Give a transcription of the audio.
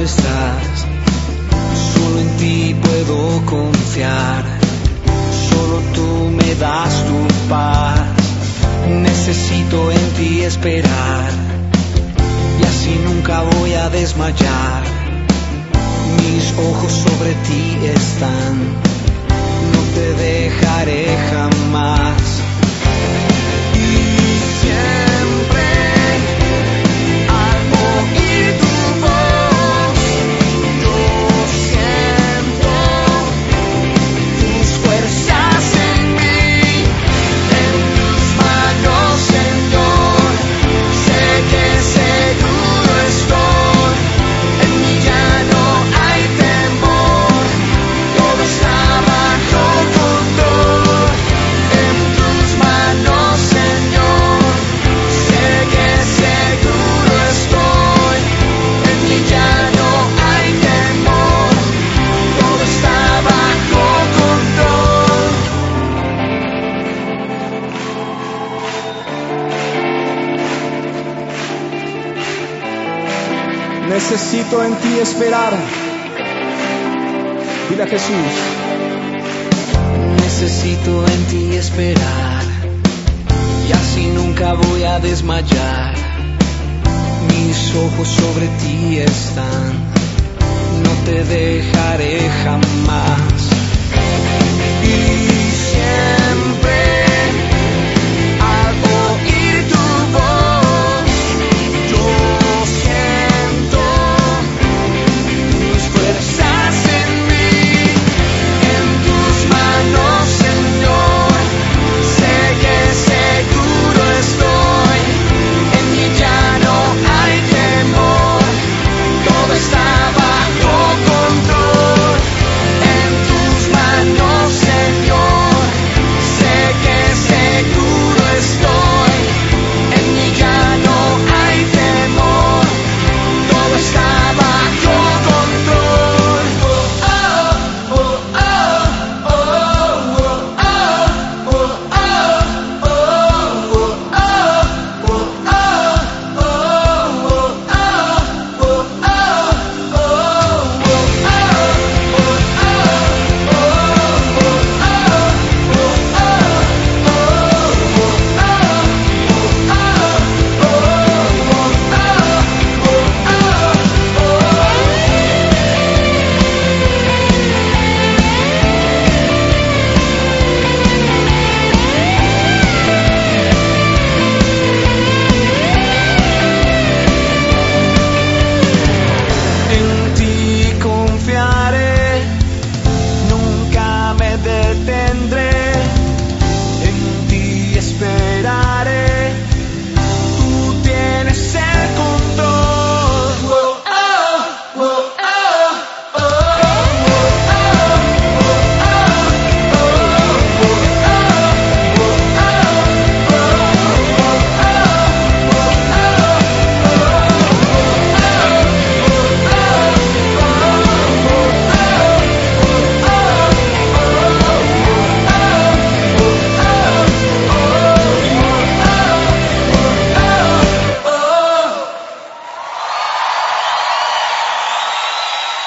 estás. Solo en ti puedo confiar. Solo tú me das tu paz. Necesito en ti esperar. Y así nunca voy a desmayar. Mis ojos sobre ti están. No te dejaré jamás. Y siempre al oír tu voz, yo siento tus fuerzas en mí, en tus manos, Señor. Sé que seguro estoy, en mí ya no hay temor, todo está bajo control. En tus manos, Señor, sé que seguro estoy, en mí ya no hay temor, todo está bajo control. Necesito en ti esperar. Dile a Jesús. Necesito en ti esperar, y así nunca voy a desmayar. Mis ojos sobre ti están, no te dejaré jamás.